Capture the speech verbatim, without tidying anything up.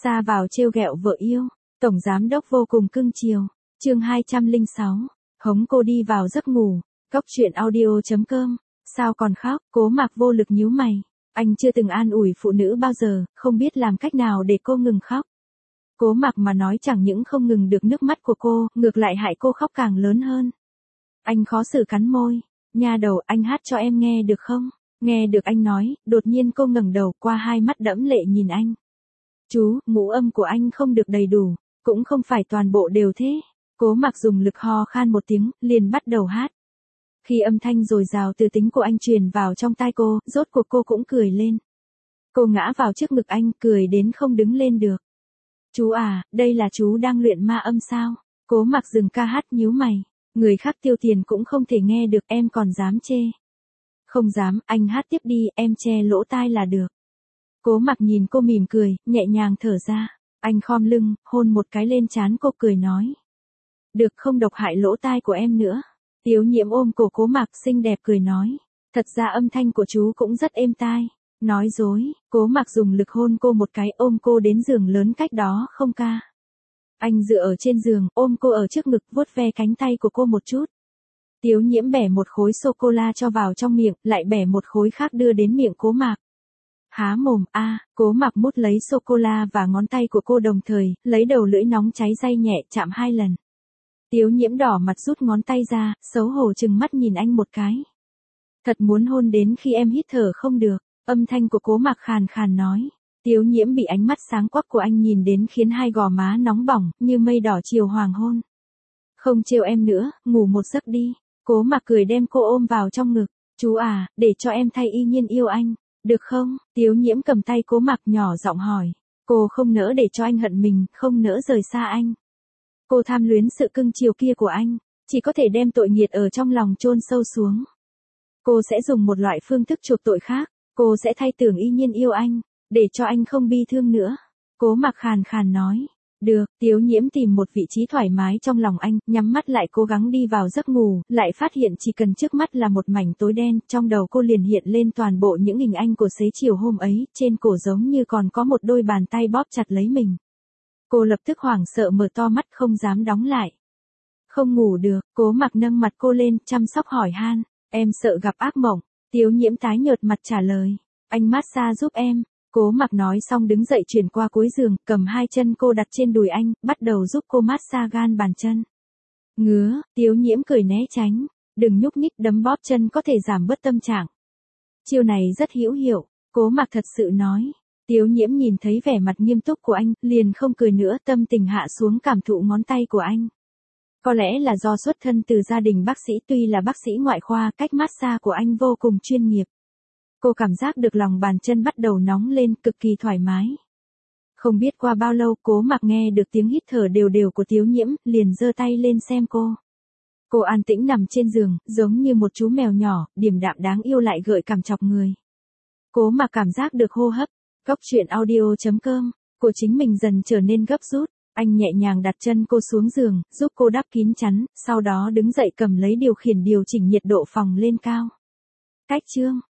Ra vào trêu ghẹo vợ yêu, tổng giám đốc vô cùng cưng chiều. Chương hai trăm lẻ sáu, hống cô đi vào giấc ngủ. Cốc truyện audio chấm com. Sao còn khóc? Cố Mạc vô lực nhíu mày. Anh chưa từng an ủi phụ nữ bao giờ, không biết làm cách nào để cô ngừng khóc. Cố Mạc mà nói chẳng những không ngừng được nước mắt của cô, ngược lại hại cô khóc càng lớn hơn. Anh khó xử cắn môi. Nha đầu, anh hát cho em nghe được không? Nghe được anh nói, đột nhiên cô ngẩng đầu qua hai mắt đẫm lệ nhìn anh. Chú, ngũ âm của anh không được đầy đủ, cũng không phải toàn bộ đều thế. Cố Mạc dùng lực ho khan một tiếng, liền bắt đầu hát. Khi âm thanh dồi dào từ tính của anh truyền vào trong tai cô, rốt cuộc cô cũng cười lên. Cô ngã vào trước ngực anh, cười đến không đứng lên được. Chú à, đây là chú đang luyện ma âm sao? Cố Mạc dừng ca hát nhíu mày. Người khác tiêu tiền cũng không thể nghe được, em còn dám chê. Không dám, anh hát tiếp đi, em che lỗ tai là được. Cố Mạc nhìn cô mỉm cười, nhẹ nhàng thở ra. Anh khom lưng, hôn một cái lên trán cô cười nói. Được, không độc hại lỗ tai của em nữa. Tiếu Nhiễm ôm cổ Cố Mạc xinh đẹp cười nói. Thật ra âm thanh của chú cũng rất êm tai. Nói dối, Cố Mạc dùng lực hôn cô một cái, ôm cô đến giường lớn cách đó không ca. Anh dựa ở trên giường, ôm cô ở trước ngực, vuốt ve cánh tay của cô một chút. Tiếu Nhiễm bẻ một khối sô-cô-la cho vào trong miệng, lại bẻ một khối khác đưa đến miệng Cố Mạc. Há mồm, a, à, Cố Mạc mút lấy sô-cô-la và ngón tay của cô đồng thời, lấy đầu lưỡi nóng cháy day nhẹ chạm hai lần. Tiếu Nhiễm đỏ mặt rút ngón tay ra, xấu hổ trừng mắt nhìn anh một cái. Thật muốn hôn đến khi em hít thở không được, âm thanh của Cố Mạc khàn khàn nói. Tiếu Nhiễm bị ánh mắt sáng quắc của anh nhìn đến khiến hai gò má nóng bỏng, như mây đỏ chiều hoàng hôn. Không trêu em nữa, ngủ một giấc đi. Cố Mạc cười đem cô ôm vào trong ngực. Chú à, để cho em thay y nhiên yêu anh, được không? Tiếu Nhiễm cầm tay Cố Mạc nhỏ giọng hỏi. Cô không nỡ để cho anh hận mình, không nỡ rời xa anh. Cô tham luyến sự cưng chiều kia của anh, chỉ có thể đem tội nghiệt ở trong lòng chôn sâu xuống. Cô sẽ dùng một loại phương thức chuộc tội khác, cô sẽ thay tưởng y nhiên yêu anh, để cho anh không bi thương nữa. Cố Mạc khàn khàn nói. Được, Tiếu Nhiễm tìm một vị trí thoải mái trong lòng anh, nhắm mắt lại cố gắng đi vào giấc ngủ, lại phát hiện chỉ cần trước mắt là một mảnh tối đen, trong đầu cô liền hiện lên toàn bộ những hình ảnh của xế chiều hôm ấy, trên cổ giống như còn có một đôi bàn tay bóp chặt lấy mình. Cô lập tức hoảng sợ mở to mắt không dám đóng lại. Không ngủ được, Cố Mạc nâng mặt cô lên, chăm sóc hỏi han, em sợ gặp ác mộng. Tiếu Nhiễm tái nhợt mặt trả lời, anh massage giúp em. Cố Mạc nói xong đứng dậy chuyển qua cuối giường, cầm hai chân cô đặt trên đùi anh, bắt đầu giúp cô massage gan bàn chân. Ngứa, Tiếu Nhiễm cười né tránh, đừng nhúc nhích, đấm bóp chân có thể giảm bớt tâm trạng. Chiêu này rất hữu hiệu, Cố Mạc thật sự nói. Tiếu Nhiễm nhìn thấy vẻ mặt nghiêm túc của anh, liền không cười nữa, tâm tình hạ xuống cảm thụ ngón tay của anh. Có lẽ là do xuất thân từ gia đình bác sĩ, tuy là bác sĩ ngoại khoa, cách massage của anh vô cùng chuyên nghiệp. Cô cảm giác được lòng bàn chân bắt đầu nóng lên, cực kỳ thoải mái. Không biết qua bao lâu, Cố Mạc nghe được tiếng hít thở đều đều của Tiếu Nhiễm, liền giơ tay lên xem cô. Cô an tĩnh nằm trên giường, giống như một chú mèo nhỏ, điềm đạm đáng yêu lại gợi cảm chọc người. Cố Mạc cảm giác được hô hấp, cốc truyện audio chấm com, của chính mình dần trở nên gấp rút. Anh nhẹ nhàng đặt chân cô xuống giường, giúp cô đắp kín chắn, sau đó đứng dậy cầm lấy điều khiển điều chỉnh nhiệt độ phòng lên cao. Cách chương